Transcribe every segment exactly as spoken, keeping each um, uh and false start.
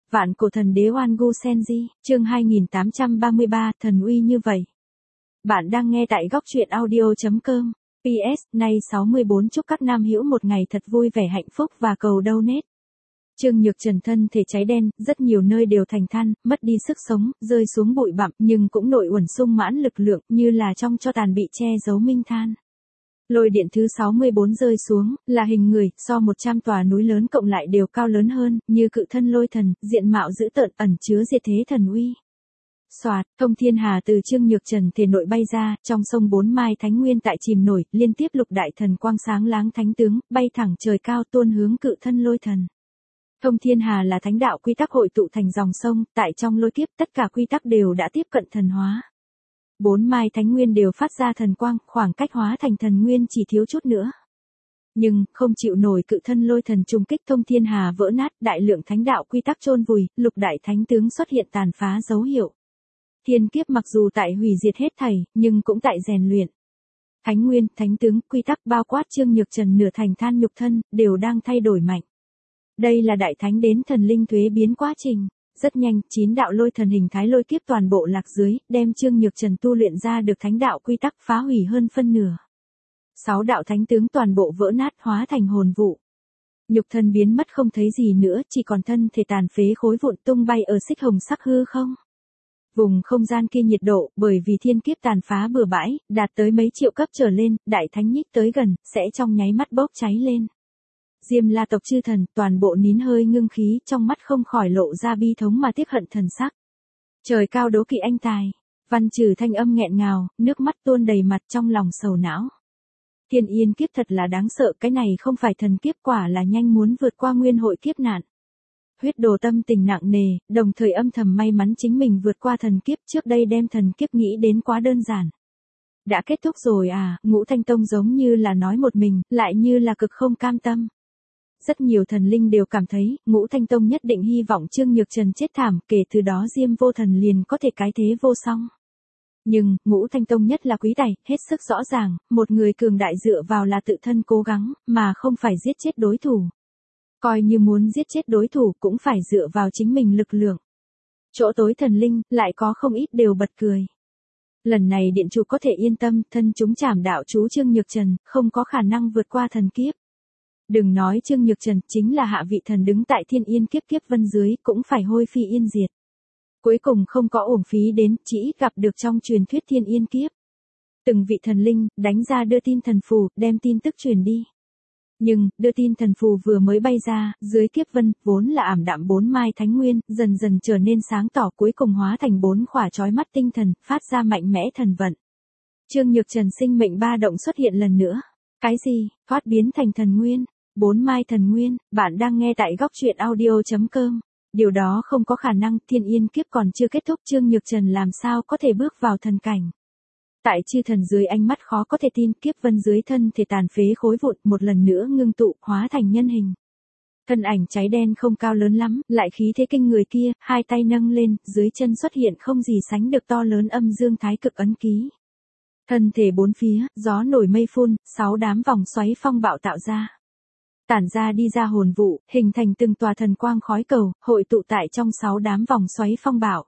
Vạn cổ thần đế Oan Gu Senji, chương hai nghìn tám trăm ba mươi ba, thần uy như vậy. Bạn đang nghe tại góc truyện audio.com. pê ét, nay sáu mươi tư chúc các nam hữu một ngày thật vui vẻ hạnh phúc và cầu donate. Trương Nhược Trần thân thể cháy đen, rất nhiều nơi đều thành than, mất đi sức sống, rơi xuống bụi bặm, nhưng cũng nội uẩn sung mãn lực lượng, như là trong tro tàn bị che giấu minh than. Lôi điện thứ sáu mươi tư rơi xuống, là hình người, so một trăm tòa núi lớn cộng lại đều cao lớn hơn, như cự thân lôi thần, diện mạo dữ tợn ẩn chứa diệt thế thần uy. Soạt, thông thiên hà từ Trương Nhược Trần thể nội bay ra, trong sông bốn mai thánh nguyên tại chìm nổi, liên tiếp lục đại thần quang sáng láng thánh tướng, bay thẳng trời cao tuôn hướng cự thân lôi thần. Thông thiên hà là thánh đạo quy tắc hội tụ thành dòng sông, tại trong lôi kiếp tất cả quy tắc đều đã tiếp cận thần hóa. Bốn mai thánh nguyên đều phát ra thần quang, khoảng cách hóa thành thần nguyên chỉ thiếu chút nữa. Nhưng, không chịu nổi cự thân lôi thần trùng kích thông thiên hà vỡ nát, đại lượng thánh đạo quy tắc chôn vùi, lục đại thánh tướng xuất hiện tàn phá dấu hiệu. Thiên kiếp mặc dù tại hủy diệt hết thảy, nhưng cũng tại rèn luyện. Thánh nguyên, thánh tướng, quy tắc bao quát Trương Nhược Trần nửa thành than nhục thân, đều đang thay đổi mạnh. Đây là đại thánh đến thần linh thuế biến quá trình. Rất nhanh, chín đạo lôi thần hình thái lôi kiếp toàn bộ lạc dưới, đem Trương Nhược Trần tu luyện ra được thánh đạo quy tắc phá hủy hơn phân nửa. Sáu đạo thánh tướng toàn bộ vỡ nát hóa thành hồn vụ. Nhục thân biến mất không thấy gì nữa, chỉ còn thân thể tàn phế khối vụn tung bay ở xích hồng sắc hư không. Vùng không gian kia nhiệt độ, bởi vì thiên kiếp tàn phá bừa bãi, đạt tới mấy triệu cấp trở lên, đại thánh nhích tới gần, sẽ trong nháy mắt bốc cháy lên. Diêm La tộc chư thần, toàn bộ nín hơi ngưng khí, trong mắt không khỏi lộ ra bi thống mà tiếc hận thần sắc. Trời cao đố kỵ anh tài. Văn Trừ thanh âm nghẹn ngào, nước mắt tuôn đầy mặt trong lòng sầu não. Thiên yên kiếp thật là đáng sợ, cái này không phải thần kiếp, quả là nhanh muốn vượt qua nguyên hội kiếp nạn. Huyết Đồ tâm tình nặng nề, đồng thời âm thầm may mắn chính mình vượt qua thần kiếp, trước đây đem thần kiếp nghĩ đến quá đơn giản. Đã kết thúc rồi à, Ngũ Thanh Tông giống như là nói một mình, lại như là cực không cam tâm. Rất nhiều thần linh đều cảm thấy, Ngũ Thanh Tông nhất định hy vọng Trương Nhược Trần chết thảm, kể từ đó Diêm Vô Thần liền có thể cái thế vô song. Nhưng, Ngũ Thanh Tông nhất là quý tài, hết sức rõ ràng, một người cường đại dựa vào là tự thân cố gắng, mà không phải giết chết đối thủ. Coi như muốn giết chết đối thủ cũng phải dựa vào chính mình lực lượng. Chỗ tối thần linh, lại có không ít đều bật cười. Lần này điện chủ có thể yên tâm, thân chúng trảm đạo chú Trương Nhược Trần, không có khả năng vượt qua thần kiếp. Đừng nói Trương Nhược Trần, chính là hạ vị thần đứng tại thiên yên kiếp kiếp vân dưới, cũng phải hôi phi yên diệt. Cuối cùng không có uổng phí đến, chỉ gặp được trong truyền thuyết thiên yên kiếp. Từng vị thần linh, đánh ra đưa tin thần phù, đem tin tức truyền đi. Nhưng, đưa tin thần phù vừa mới bay ra, dưới kiếp vân, vốn là ảm đạm bốn mai thánh nguyên, dần dần trở nên sáng tỏ, cuối cùng hóa thành bốn khỏa chói mắt tinh thần, phát ra mạnh mẽ thần vận. Trương Nhược Trần sinh mệnh ba động xuất hiện lần nữa. Cái gì, thoát biến thành thần nguyên? Bốn mai thần nguyên, bạn đang nghe tại góc truyện audio.com. Điều đó không có khả năng, thiên yên kiếp còn chưa kết thúc, Trương Nhược Trần làm sao có thể bước vào thần cảnh. Tại chư thần dưới ánh mắt khó có thể tin, kiếp vân dưới thân thể tàn phế khối vụn một lần nữa ngưng tụ, hóa thành nhân hình. Thân ảnh cháy đen không cao lớn lắm, lại khí thế kinh người kia, hai tay nâng lên, dưới chân xuất hiện không gì sánh được to lớn âm dương thái cực ấn ký. Thân thể bốn phía, gió nổi mây phun, sáu đám vòng xoáy phong bạo tạo ra. Tản ra đi ra hồn vụ, hình thành từng tòa thần quang khói cầu, hội tụ tại trong sáu đám vòng xoáy phong bạo.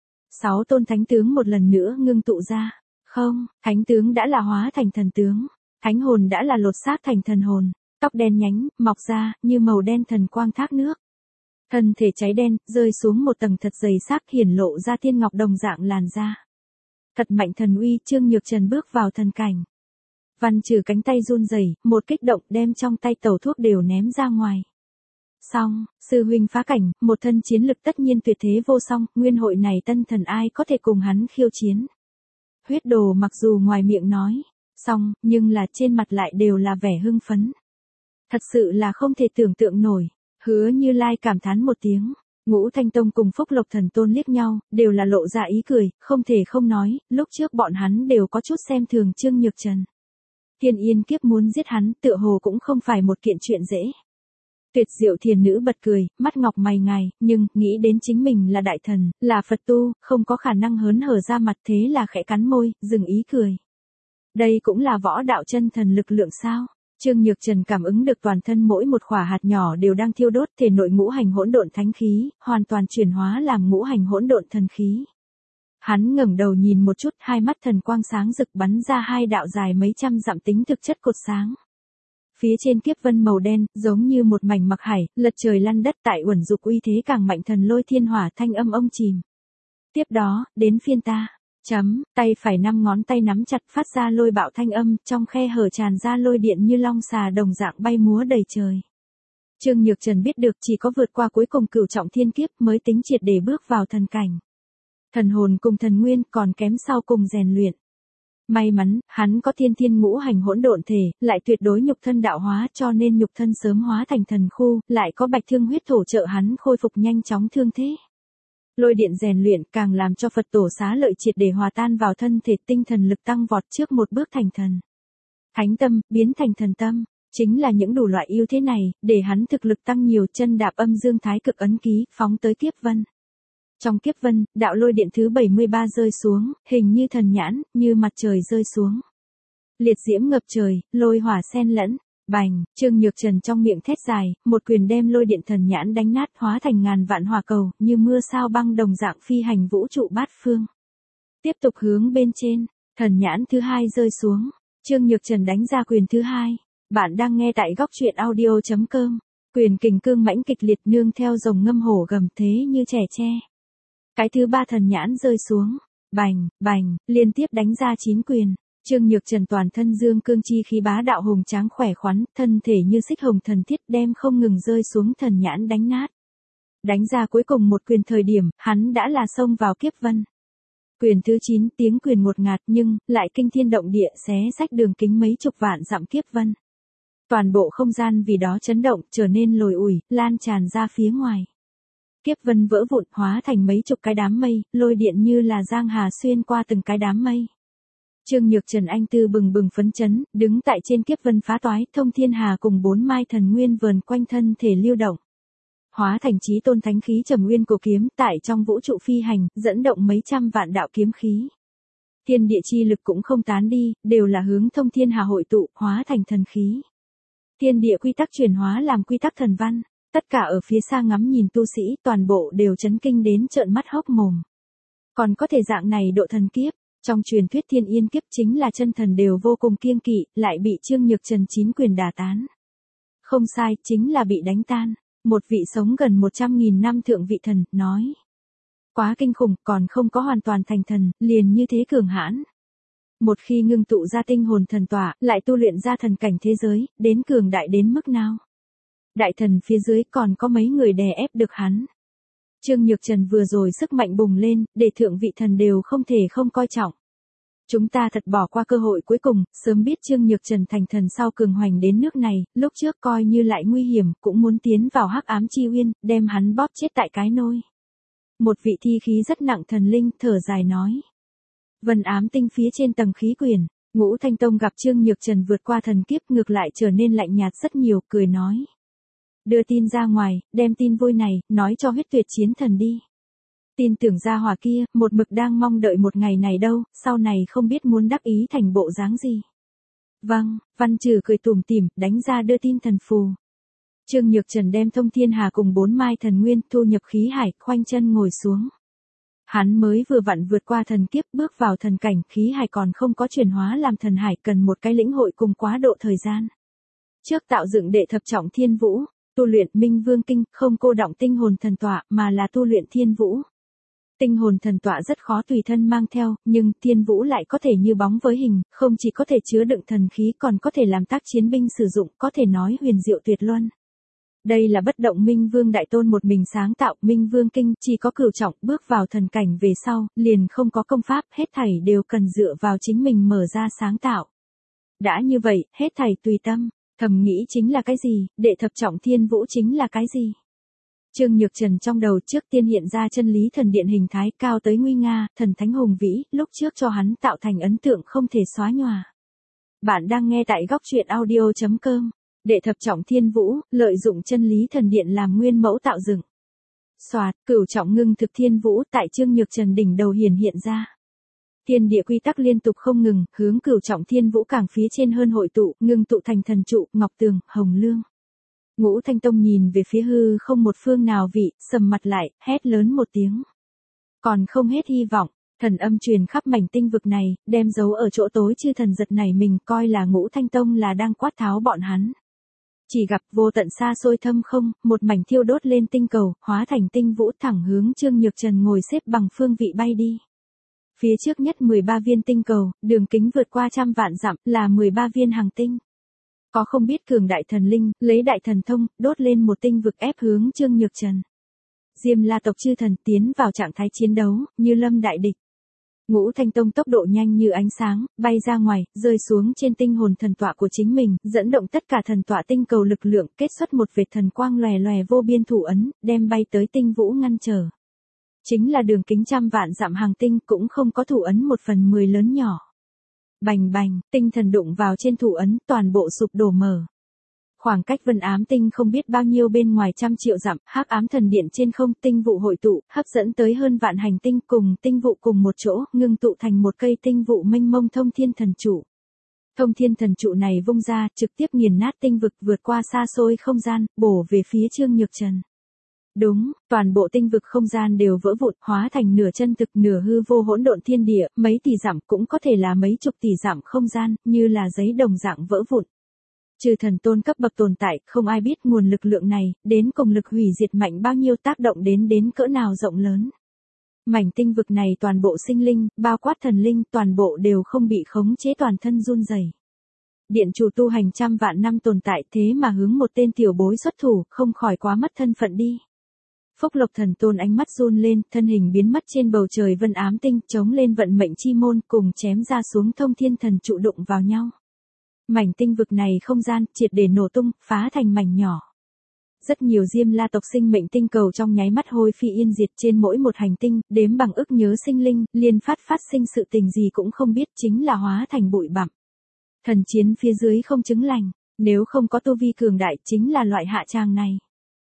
Sáu tôn thánh tướng một lần nữa ngưng tụ ra. Không, thánh tướng đã là hóa thành thần tướng. Thánh hồn đã là lột xác thành thần hồn. Tóc đen nhánh, mọc ra, như màu đen thần quang thác nước. Thân thể cháy đen, rơi xuống một tầng thật dày xác, hiển lộ ra tiên ngọc đồng dạng làn da. Thật mạnh thần uy, Trương Nhược Trần bước vào thần cảnh. Văn Trừ cánh tay run rẩy, một kích động đem trong tay tẩu thuốc đều ném ra ngoài. Xong, sư huynh phá cảnh, một thân chiến lực tất nhiên tuyệt thế vô song, nguyên hội này tân thần ai có thể cùng hắn khiêu chiến. Huyết Đồ mặc dù ngoài miệng nói, xong, nhưng là trên mặt lại đều là vẻ hưng phấn. Thật sự là không thể tưởng tượng nổi, Hứa Như Lai cảm thán một tiếng. Ngũ Thanh Tông cùng Phúc Lộc Thần Tôn liếc nhau, đều là lộ ra ý cười, không thể không nói, lúc trước bọn hắn đều có chút xem thường Trương Nhược Trần. Thiên yên kiếp muốn giết hắn, tựa hồ cũng không phải một kiện chuyện dễ. Tuyệt diệu thiền nữ bật cười, mắt ngọc mày ngài, nhưng, nghĩ đến chính mình là đại thần, là Phật tu, không có khả năng hớn hở ra mặt, thế là khẽ cắn môi, dừng ý cười. Đây cũng là võ đạo chân thần lực lượng sao? Trương Nhược Trần cảm ứng được toàn thân mỗi một khỏa hạt nhỏ đều đang thiêu đốt, thể nội ngũ hành hỗn độn thánh khí, hoàn toàn chuyển hóa làm ngũ hành hỗn độn thần khí. Hắn ngẩng đầu nhìn một chút, hai mắt thần quang sáng rực bắn ra hai đạo dài mấy trăm dặm tính thực chất cột sáng. Phía trên kiếp vân màu đen, giống như một mảnh mặc hải, lật trời lăn đất, tại uẩn dục uy thế càng mạnh thần lôi thiên hỏa thanh âm ông chìm. Tiếp đó, đến phiên ta. Chấm, tay phải năm ngón tay nắm chặt phát ra lôi bạo thanh âm, trong khe hở tràn ra lôi điện như long xà đồng dạng bay múa đầy trời. Trương Nhược Trần biết được chỉ có vượt qua cuối cùng cửu trọng thiên kiếp mới tính triệt để bước vào thần cảnh. Thần hồn cùng thần nguyên còn kém sau cùng rèn luyện. May mắn, hắn có thiên thiên ngũ hành hỗn độn thể, lại tuyệt đối nhục thân đạo hóa cho nên nhục thân sớm hóa thành thần khu, lại có bạch thương huyết thổ trợ hắn khôi phục nhanh chóng thương thế. Lôi điện rèn luyện càng làm cho Phật tổ xá lợi triệt để hòa tan vào thân thể, tinh thần lực tăng vọt trước một bước thành thần. Thánh tâm, biến thành thần tâm, chính là những đủ loại ưu thế này, để hắn thực lực tăng nhiều, chân đạp âm dương thái cực ấn ký, phóng tới kiếp vân. Trong kiếp vân, đạo lôi điện thứ bảy mươi ba rơi xuống, hình như thần nhãn, như mặt trời rơi xuống. Liệt diễm ngập trời, lôi hỏa xen lẫn. Bành, Trương Nhược Trần trong miệng thét dài, một quyền đem lôi điện thần nhãn đánh nát, hóa thành ngàn vạn hỏa cầu, như mưa sao băng đồng dạng phi hành vũ trụ bát phương. Tiếp tục hướng bên trên, thần nhãn thứ hai rơi xuống, Trương Nhược Trần đánh ra quyền thứ hai. Bạn đang nghe tại góc truyện audio chấm com. Quyền kình cương mãnh kịch liệt nương theo rồng ngâm hổ gầm thế như trẻ tre. Cái thứ ba thần nhãn rơi xuống, bành, bành, liên tiếp đánh ra chín quyền. Trương Nhược Trần toàn thân dương cương chi khí bá đạo hùng tráng khỏe khoắn, thân thể như xích hồng thần thiết đem không ngừng rơi xuống thần nhãn đánh nát. Đánh ra cuối cùng một quyền thời điểm, hắn đã là xông vào kiếp vân. Quyền thứ chín tiếng quyền ngột ngạt nhưng, lại kinh thiên động địa xé rách đường kính mấy chục vạn dặm kiếp vân. Toàn bộ không gian vì đó chấn động, trở nên lồi ủi, lan tràn ra phía ngoài. Kiếp vân vỡ vụn hóa thành mấy chục cái đám mây, lôi điện như là giang hà xuyên qua từng cái đám mây. Trương Nhược Trần anh tư bừng bừng phấn chấn, đứng tại trên kiếp vân phá toái, thông thiên hà cùng bốn mai thần nguyên vờn quanh thân thể lưu động. Hóa thành chí tôn thánh khí trầm nguyên cổ kiếm, tại trong vũ trụ phi hành, dẫn động mấy trăm vạn đạo kiếm khí. Thiên địa chi lực cũng không tán đi, đều là hướng thông thiên hà hội tụ, hóa thành thần khí. Thiên địa quy tắc chuyển hóa làm quy tắc thần văn, tất cả ở phía xa ngắm nhìn tu sĩ, toàn bộ đều chấn kinh đến trợn mắt hốc mồm. Còn có thể dạng này độ thần kiếp. Trong truyền thuyết thiên yên kiếp chính là chân thần đều vô cùng kiêng kỵ, lại bị Trương Nhược Trần chín quyền đả tán. Không sai, chính là bị đánh tan. Một vị sống gần một trăm nghìn năm thượng vị thần, nói. Quá kinh khủng, còn không có hoàn toàn thành thần, liền như thế cường hãn. Một khi ngưng tụ ra tinh hồn thần tỏa, lại tu luyện ra thần cảnh thế giới, đến cường đại đến mức nào? Đại thần phía dưới còn có mấy người đè ép được hắn. Trương Nhược Trần vừa rồi sức mạnh bùng lên, để thượng vị thần đều không thể không coi trọng. Chúng ta thật bỏ qua cơ hội cuối cùng, sớm biết Trương Nhược Trần thành thần sau cường hoành đến nước này, lúc trước coi như lại nguy hiểm, cũng muốn tiến vào hắc ám chi uyên, đem hắn bóp chết tại cái nôi. Một vị thi khí rất nặng thần linh, thở dài nói. Vân ám tinh phía trên tầng khí quyển, Ngũ Thanh Tông gặp Trương Nhược Trần vượt qua thần kiếp ngược lại trở nên lạnh nhạt rất nhiều, cười nói. Đưa tin ra ngoài, đem tin vui này, nói cho huyết tuyệt chiến thần đi. Tin tưởng gia hỏa kia, một mực đang mong đợi một ngày này đâu, sau này không biết muốn đắc ý thành bộ dáng gì. Vâng, Văn Trừ cười tủm tỉm, đánh ra đưa tin thần phù. Trương Nhược Trần đem thông thiên hà cùng bốn mai thần nguyên thu nhập khí hải, khoanh chân ngồi xuống. Hắn mới vừa vặn vượt qua thần kiếp bước vào thần cảnh, khí hải còn không có chuyển hóa làm thần hải, cần một cái lĩnh hội cùng quá độ thời gian. Trước tạo dựng đệ thập trọng thiên vũ, tu luyện Minh Vương Kinh, không cô động tinh hồn thần tọa, mà là tu luyện thiên vũ. Tinh hồn thần tọa rất khó tùy thân mang theo, nhưng thiên vũ lại có thể như bóng với hình, không chỉ có thể chứa đựng thần khí còn có thể làm tác chiến binh sử dụng, có thể nói huyền diệu tuyệt luân. Đây là bất động Minh Vương Đại Tôn một mình sáng tạo, Minh Vương Kinh chỉ có cửu trọng, bước vào thần cảnh về sau, liền không có công pháp, hết thảy đều cần dựa vào chính mình mở ra sáng tạo. Đã như vậy, hết thảy tùy tâm, thầm nghĩ chính là cái gì, đệ thập trọng thiên vũ chính là cái gì. Trương Nhược Trần trong đầu trước tiên hiện ra chân lý thần điện hình thái cao tới nguy nga, thần thánh hùng vĩ, lúc trước cho hắn tạo thành ấn tượng không thể xóa nhòa. Bạn đang nghe tại góc truyện audio chấm com. Đệ thập trọng thiên vũ, lợi dụng chân lý thần điện làm nguyên mẫu tạo dựng. Soạt, cửu trọng ngưng thực thiên vũ tại Trương Nhược Trần đỉnh đầu hiển hiện ra. Thiên địa quy tắc liên tục không ngừng, hướng cửu trọng thiên vũ càng phía trên hơn hội tụ, ngưng tụ thành thần trụ, ngọc tường, hồng lương. Ngũ Thanh Tông nhìn về phía hư không một phương nào vị, sầm mặt lại, hét lớn một tiếng. Còn không hết hy vọng, thần âm truyền khắp mảnh tinh vực này, đem giấu ở chỗ tối chư thần giật nảy mình, coi là Ngũ Thanh Tông là đang quát tháo bọn hắn. Chỉ gặp vô tận xa xôi thâm không, một mảnh thiêu đốt lên tinh cầu, hóa thành tinh vũ thẳng hướng Trương Nhược Trần ngồi xếp bằng phương vị bay đi. Phía trước nhất mười ba viên tinh cầu, đường kính vượt qua trăm vạn dặm, là mười ba viên hành tinh. Có không biết cường đại thần linh, lấy đại thần thông, đốt lên một tinh vực ép hướng Trương Nhược Trần. Diêm La tộc chư thần tiến vào trạng thái chiến đấu, như lâm đại địch. Ngũ Thanh Tông tốc độ nhanh như ánh sáng, bay ra ngoài, rơi xuống trên tinh hồn thần tọa của chính mình, dẫn động tất cả thần tọa tinh cầu lực lượng, kết xuất một vệt thần quang lòe lòe vô biên thủ ấn, đem bay tới tinh vũ ngăn trở. Chính là đường kính trăm vạn dặm hàng tinh cũng không có thủ ấn một phần mười lớn nhỏ. Bành bành, tinh thần đụng vào trên thủ ấn, toàn bộ sụp đổ mở. Khoảng cách Vân Ám Tinh không biết bao nhiêu bên ngoài trăm triệu dặm, Hắc Ám Thần Điện trên không tinh vụ hội tụ, hấp dẫn tới hơn vạn hành tinh cùng tinh vụ cùng một chỗ, ngưng tụ thành một cây tinh vụ mênh mông thông thiên thần trụ. Thông thiên thần trụ này vung ra, trực tiếp nghiền nát tinh vực vượt qua xa xôi không gian, bổ về phía Trương Nhược Trần. Đúng, toàn bộ tinh vực không gian đều vỡ vụn, hóa thành nửa chân thực nửa hư vô hỗn độn thiên địa, mấy tỷ dặm cũng có thể là mấy chục tỷ dặm không gian, như là giấy đồng dạng vỡ vụn. Trừ thần tôn cấp bậc tồn tại, không ai biết nguồn lực lượng này, đến cùng lực hủy diệt mạnh bao nhiêu tác động đến đến cỡ nào rộng lớn. Mảnh tinh vực này toàn bộ sinh linh, bao quát thần linh, toàn bộ đều không bị khống chế toàn thân run rẩy. Điện chủ tu hành trăm vạn năm tồn tại thế mà hướng một tên tiểu bối xuất thủ, không khỏi quá mất thân phận đi. Phúc Lộc Thần Tôn ánh mắt run lên, thân hình biến mất trên bầu trời Vân Ám Tinh, chống lên vận mệnh chi môn cùng chém ra xuống thông thiên thần trụ đụng vào nhau. Mảnh tinh vực này không gian triệt để nổ tung, phá thành mảnh nhỏ. Rất nhiều Diêm La tộc sinh mệnh tinh cầu trong nháy mắt hôi phi yên diệt, trên mỗi một hành tinh, đếm bằng ức nhớ sinh linh, liên phát phát sinh sự tình gì cũng không biết, chính là hóa thành bụi bặm. Thần chiến phía dưới không chứng lành, nếu không có tu vi cường đại chính là loại hạ tràng này.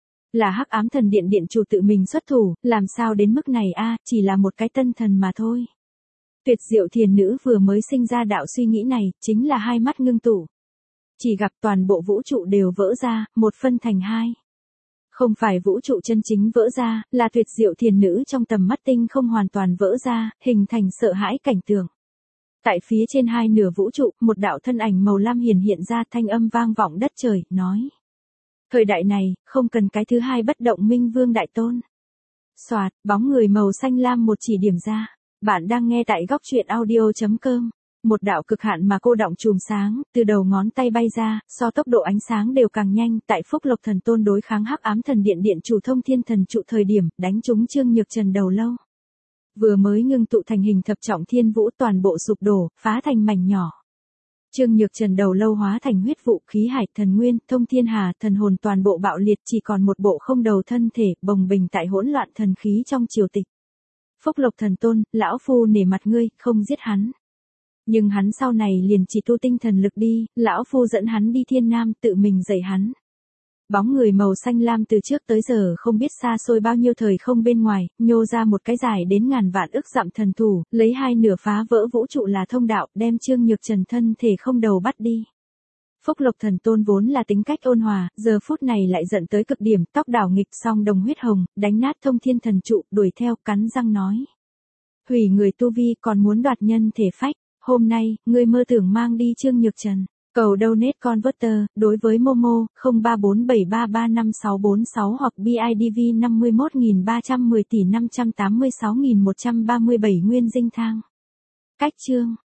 Là Hắc Ám Thần Điện điện chủ tự mình xuất thủ, làm sao đến mức này a, chỉ là một cái tân thần mà thôi. Tuyệt Diệu Thiền Nữ vừa mới sinh ra đạo suy nghĩ này, chính là hai mắt ngưng tụ. Chỉ gặp toàn bộ vũ trụ đều vỡ ra, một phân thành hai. Không phải vũ trụ chân chính vỡ ra, là Tuyệt Diệu Thiền Nữ trong tầm mắt tinh không hoàn toàn vỡ ra, hình thành sợ hãi cảnh tượng. Tại phía trên hai nửa vũ trụ, một đạo thân ảnh màu lam hiển hiện ra, thanh âm vang vọng đất trời, nói. Thời đại này, không cần cái thứ hai bất động minh vương đại tôn. Soạt, bóng người màu xanh lam một chỉ điểm ra. Bạn đang nghe tại góc truyện audio chấm com. Một đạo cực hạn mà cô động chùm sáng, từ đầu ngón tay bay ra, so tốc độ ánh sáng đều càng nhanh, tại Phúc Lộc Thần Tôn đối kháng Hắc Ám Thần Điện điện chủ thông thiên thần trụ thời điểm, đánh trúng Trương Nhược Trần đầu lâu. Vừa mới ngưng tụ thành hình thập trọng thiên vũ toàn bộ sụp đổ, phá thành mảnh nhỏ. Trương Nhược Trần đầu lâu hóa thành huyết vụ, khí hải, thần nguyên, thông thiên hà, thần hồn toàn bộ bạo liệt, chỉ còn một bộ không đầu thân thể, bồng bềnh tại hỗn loạn thần khí trong triều tịch. Phúc Lộc Thần Tôn, lão phu nể mặt ngươi, không giết hắn. Nhưng hắn sau này liền chỉ tu tinh thần lực đi, lão phu dẫn hắn đi Thiên Nam, tự mình dạy hắn. Bóng người màu xanh lam từ trước tới giờ không biết xa xôi bao nhiêu thời không bên ngoài, nhô ra một cái dài đến ngàn vạn ức dặm thần thủ, lấy hai nửa phá vỡ vũ trụ là thông đạo, đem Trương Nhược Trần thân thể không đầu bắt đi. Phúc Lộc Thần Tôn vốn là tính cách ôn hòa, giờ phút này lại giận tới cực điểm, tóc đảo nghịch song đồng huyết hồng, đánh nát thông thiên thần trụ, đuổi theo, cắn răng nói. Hủy người tu vi còn muốn đoạt nhân thể phách, hôm nay, ngươi mơ tưởng mang đi Trương Nhược Trần. Cầu donate converter, đối với Momo, không ba bốn bảy ba ba năm sáu bốn sáu hoặc bê i đê vê năm mươi mốt nghìn ba trăm mười tỷ năm trăm tám mươi sáu nghìn một trăm ba mươi bảy nguyên dinh thang. Cách chương.